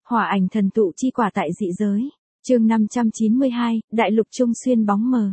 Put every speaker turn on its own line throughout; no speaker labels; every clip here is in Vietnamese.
Hỏa ảnh thần tụ chi quả tại dị giới. Chương 592, Đại lục trung xuyên bóng mờ.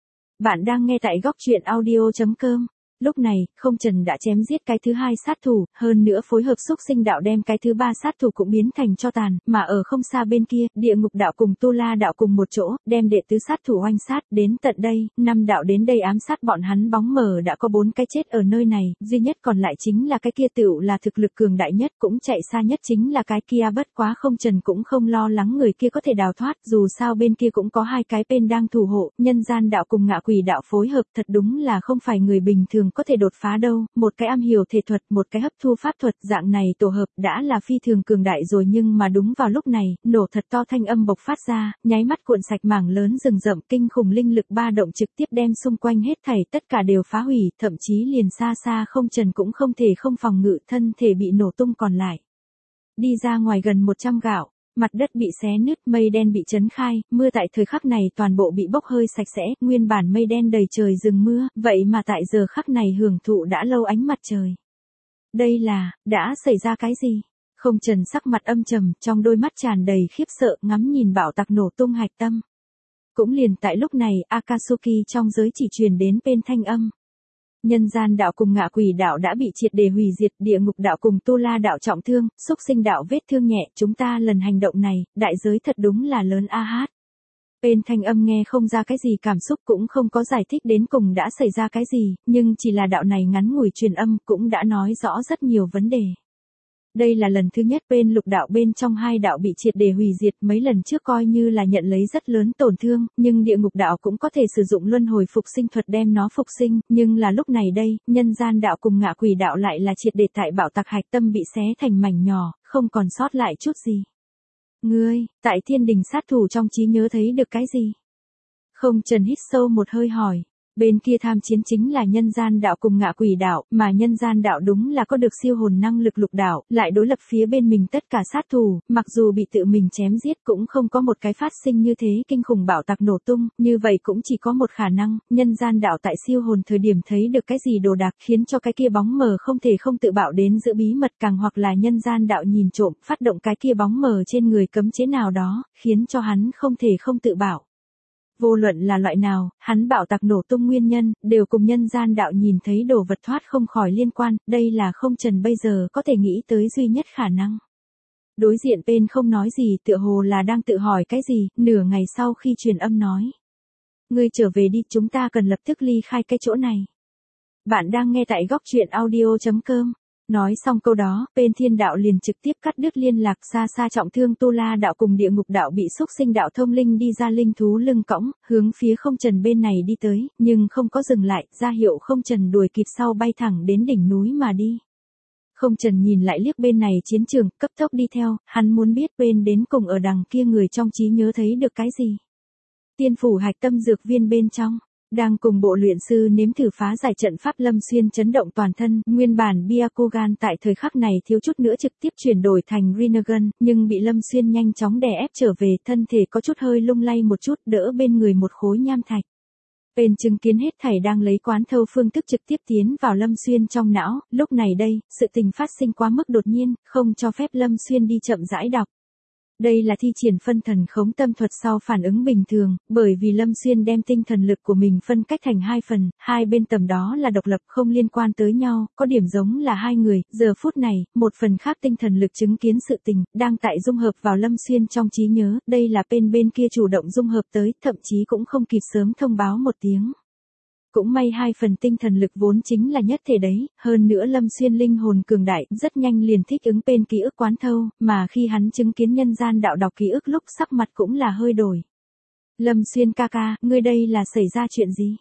Bạn đang nghe tại góc truyện audio.com. Lúc này, Không Trần đã chém giết cái thứ hai sát thủ, hơn nữa phối hợp xúc sinh đạo đem cái thứ ba sát thủ cũng biến thành tro tàn, mà ở không xa bên kia, địa ngục đạo cùng Tu La đạo cùng một chỗ, đem đệ tứ sát thủ oanh sát, đến tận đây, 5 đạo đến đây ám sát bọn hắn bóng mờ đã có 4 cái chết ở nơi này, duy nhất còn lại chính là cái kia tựu là thực lực cường đại nhất cũng chạy xa nhất chính là cái kia, bất quá Không Trần cũng không lo lắng người kia có thể đào thoát, dù sao bên kia cũng có 2 cái bên đang thủ hộ, nhân gian đạo cùng ngạ quỷ đạo phối hợp thật đúng là không phải người bình thường có thể đột phá đâu, một cái am hiểu thể thuật, một cái hấp thu pháp thuật, dạng này tổ hợp đã là phi thường cường đại rồi, nhưng mà đúng vào lúc này, nổ thật to thanh âm bộc phát ra, nháy mắt cuộn sạch mảng lớn rừng rậm, kinh khủng linh lực ba động trực tiếp đem xung quanh hết thảy tất cả đều phá hủy, thậm chí liền xa xa Không Trần cũng không thể không phòng ngự, thân thể bị nổ tung còn lại. Đi ra ngoài gần 100 gạo. Mặt đất bị xé nứt, mây đen bị chấn khai, mưa tại thời khắc này toàn bộ bị bốc hơi sạch sẽ, nguyên bản mây đen đầy trời dừng mưa, vậy mà tại giờ khắc này hưởng thụ đã lâu ánh mặt trời. Đây là, đã xảy ra cái gì? Không Trần sắc mặt âm trầm, trong đôi mắt tràn đầy khiếp sợ, ngắm nhìn bạo tạc nổ tung hạch tâm. Cũng liền tại lúc này, Akatsuki trong giới chỉ truyền đến bên thanh âm. Nhân gian đạo cùng ngạ quỷ đạo đã bị triệt để hủy diệt, địa ngục đạo cùng Tu La đạo trọng thương, xúc sinh đạo vết thương nhẹ, chúng ta lần hành động này, đại giới thật đúng là lớn a hát. Bên thanh âm nghe không ra cái gì cảm xúc, cũng không có giải thích đến cùng đã xảy ra cái gì, nhưng chỉ là đạo này ngắn ngủi truyền âm cũng đã nói rõ rất nhiều vấn đề. Đây là lần thứ nhất bên lục đạo bên trong 2 đạo bị triệt để hủy diệt, mấy lần trước coi như là nhận lấy rất lớn tổn thương, nhưng địa ngục đạo cũng có thể sử dụng luân hồi phục sinh thuật đem nó phục sinh, nhưng là lúc này đây, nhân gian đạo cùng ngạ quỷ đạo lại là triệt để tại bạo tạc hạch tâm bị xé thành mảnh nhỏ, không còn sót lại chút gì. Ngươi, tại thiên đình sát thủ trong trí nhớ thấy được cái gì? Không Trần hít sâu một hơi hỏi. Bên kia tham chiến chính là nhân gian đạo cùng ngạ quỷ đạo, mà nhân gian đạo đúng là có được siêu hồn năng lực lục đạo, lại đối lập phía bên mình tất cả sát thủ, mặc dù bị tự mình chém giết cũng không có một cái phát sinh như thế kinh khủng bạo tạc nổ tung, như vậy cũng chỉ có một khả năng, nhân gian đạo tại siêu hồn thời điểm thấy được cái gì đồ đạc khiến cho cái kia bóng mờ không thể không tự bạo đến giữ bí mật, càng hoặc là nhân gian đạo nhìn trộm, phát động cái kia bóng mờ trên người cấm chế nào đó, khiến cho hắn không thể không tự bạo. Vô luận là loại nào, hắn bạo tạc nổ tung nguyên nhân, đều cùng nhân gian đạo nhìn thấy đồ vật thoát không khỏi liên quan, đây là Không Trần bây giờ có thể nghĩ tới duy nhất khả năng. Đối diện bên không nói gì, tựa hồ là đang tự hỏi cái gì, nửa ngày sau khi truyền âm nói. Ngươi trở về đi, chúng ta cần lập tức ly khai cái chỗ này. Bạn đang nghe tại góc truyện audio.com. Nói xong câu đó, bên thiên đạo liền trực tiếp cắt đứt liên lạc, xa xa trọng thương Tu La đạo cùng địa ngục đạo bị xúc sinh đạo thông linh đi ra linh thú lưng cõng, hướng phía Không Trần bên này đi tới, nhưng không có dừng lại, ra hiệu Không Trần đuổi kịp sau bay thẳng đến đỉnh núi mà đi. Không Trần nhìn lại liếc bên này chiến trường, cấp tốc đi theo, hắn muốn biết bên đến cùng ở đằng kia người trong trí nhớ thấy được cái gì. Tiên phủ hạch tâm dược viên bên trong. Đang cùng bộ luyện sư nếm thử phá giải trận pháp Lâm Xuyên chấn động toàn thân, nguyên bản Byakugan tại thời khắc này thiếu chút nữa trực tiếp chuyển đổi thành Rinnegan, nhưng bị Lâm Xuyên nhanh chóng đè ép trở về, thân thể có chút hơi lung lay một chút, đỡ bên người một khối nham thạch. Bên chứng kiến hết thảy đang lấy quán thâu phương thức trực tiếp tiến vào Lâm Xuyên trong não, lúc này đây, sự tình phát sinh quá mức đột nhiên, không cho phép Lâm Xuyên đi chậm rãi đọc. Đây là thi triển phân thần khống tâm thuật sau phản ứng bình thường, bởi vì Lâm Xuyên đem tinh thần lực của mình phân cách thành 2 phần, 2 bên tầm đó là độc lập không liên quan tới nhau, có điểm giống là 2 người, giờ phút này, một phần khác tinh thần lực chứng kiến sự tình, đang tại dung hợp vào Lâm Xuyên trong trí nhớ, đây là bên kia chủ động dung hợp tới, thậm chí cũng không kịp sớm thông báo một tiếng. Cũng may 2 phần tinh thần lực vốn chính là nhất thể đấy, hơn nữa Lâm Xuyên linh hồn cường đại, rất nhanh liền thích ứng bên ký ức quán thâu, mà khi hắn chứng kiến nhân gian đạo đọc ký ức lúc sắc mặt cũng là hơi đổi. Lâm Xuyên ca ca, ngươi đây là xảy ra chuyện gì?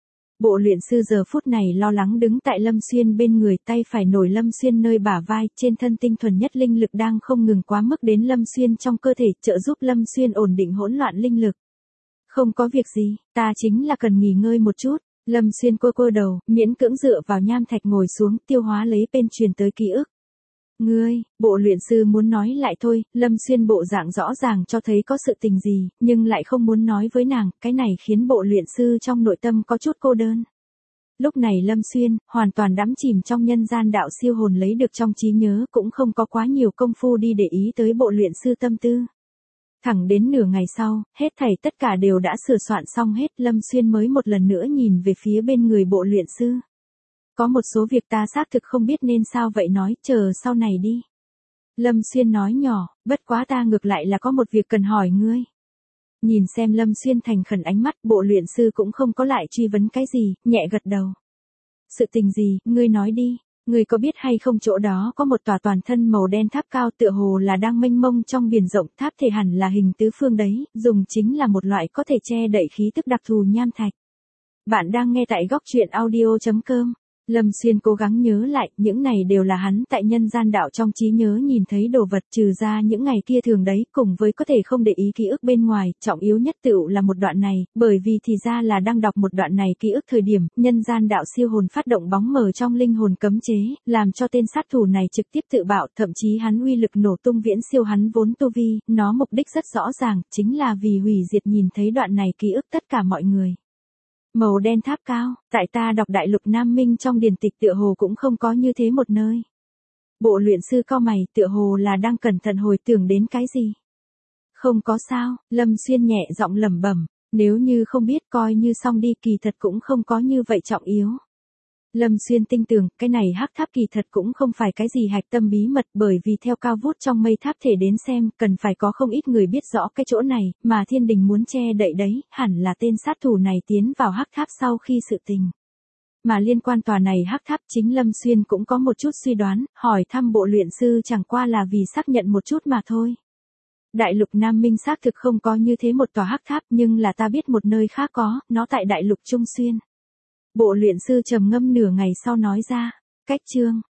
Bộ luyện sư giờ phút này lo lắng đứng tại Lâm Xuyên bên người, tay phải nổi Lâm Xuyên nơi bả vai, trên thân tinh thuần nhất linh lực đang không ngừng quá mức đến Lâm Xuyên trong cơ thể, trợ giúp Lâm Xuyên ổn định hỗn loạn linh lực. Không có việc gì, ta chính là cần nghỉ ngơi một chút. Lâm Xuyên quơ đầu, miễn cưỡng dựa vào nham thạch ngồi xuống, tiêu hóa lấy bên truyền tới ký ức. Ngươi, bộ luyện sư muốn nói lại thôi, Lâm Xuyên bộ dạng rõ ràng cho thấy có sự tình gì, nhưng lại không muốn nói với nàng, cái này khiến bộ luyện sư trong nội tâm có chút cô đơn. Lúc này Lâm Xuyên, hoàn toàn đắm chìm trong nhân gian đạo siêu hồn lấy được trong trí nhớ cũng không có quá nhiều công phu đi để ý tới bộ luyện sư tâm tư. Thẳng đến nửa ngày sau, hết thảy tất cả đều đã sửa soạn xong hết, Lâm Xuyên mới một lần nữa nhìn về phía bên người bộ luyện sư. Có một số việc ta xác thực không biết nên sao vậy, nói chờ sau này đi. Lâm Xuyên nói nhỏ, bất quá ta ngược lại là có một việc cần hỏi ngươi. Nhìn xem Lâm Xuyên thành khẩn ánh mắt, bộ luyện sư cũng không có lại truy vấn cái gì, nhẹ gật đầu. Sự tình gì, ngươi nói đi, ngươi có biết hay không chỗ đó có một tòa toàn thân màu đen tháp cao tựa hồ là đang mênh mông trong biển rộng, tháp thể hẳn là hình tứ phương đấy, dùng chính là một loại có thể che đậy khí tức đặc thù nham thạch. Bạn đang nghe tại góc truyện audio.com. Lâm Xuyên cố gắng nhớ lại, những này đều là hắn tại nhân gian đạo trong trí nhớ nhìn thấy đồ vật, trừ ra những ngày kia thường đấy, cùng với có thể không để ý ký ức bên ngoài, trọng yếu nhất tựu là một đoạn này, bởi vì thì ra là đang đọc một đoạn này ký ức thời điểm, nhân gian đạo siêu hồn phát động bóng mờ trong linh hồn cấm chế, làm cho tên sát thủ này trực tiếp tự bạo, thậm chí hắn uy lực nổ tung viễn siêu hắn vốn tu vi, nó mục đích rất rõ ràng, chính là vì hủy diệt nhìn thấy đoạn này ký ức tất cả mọi người. Màu đen tháp cao, tại ta đọc đại lục Nam Minh trong điển tịch tựa hồ cũng không có như thế một nơi. Bộ luyện sư cau mày, tựa hồ là đang cẩn thận hồi tưởng đến cái gì. Không có sao, Lâm Xuyên nhẹ giọng lẩm bẩm, nếu như không biết coi như xong đi, kỳ thật cũng không có như vậy trọng yếu. Lâm Xuyên tin tưởng, cái này hắc tháp kỳ thật cũng không phải cái gì hạch tâm bí mật, bởi vì theo cao vút trong mây tháp thể đến xem, cần phải có không ít người biết rõ cái chỗ này, mà thiên đình muốn che đậy đấy, hẳn là tên sát thủ này tiến vào hắc tháp sau khi sự tình. Mà liên quan tòa này hắc tháp, chính Lâm Xuyên cũng có một chút suy đoán, hỏi thăm bộ luyện sư chẳng qua là vì xác nhận một chút mà thôi. Đại lục Nam Minh xác thực không có như thế một tòa hắc tháp, nhưng là ta biết một nơi khác có, nó tại đại lục Trung Xuyên. Bộ luyện sư trầm ngâm nửa ngày sau nói ra, cách chương.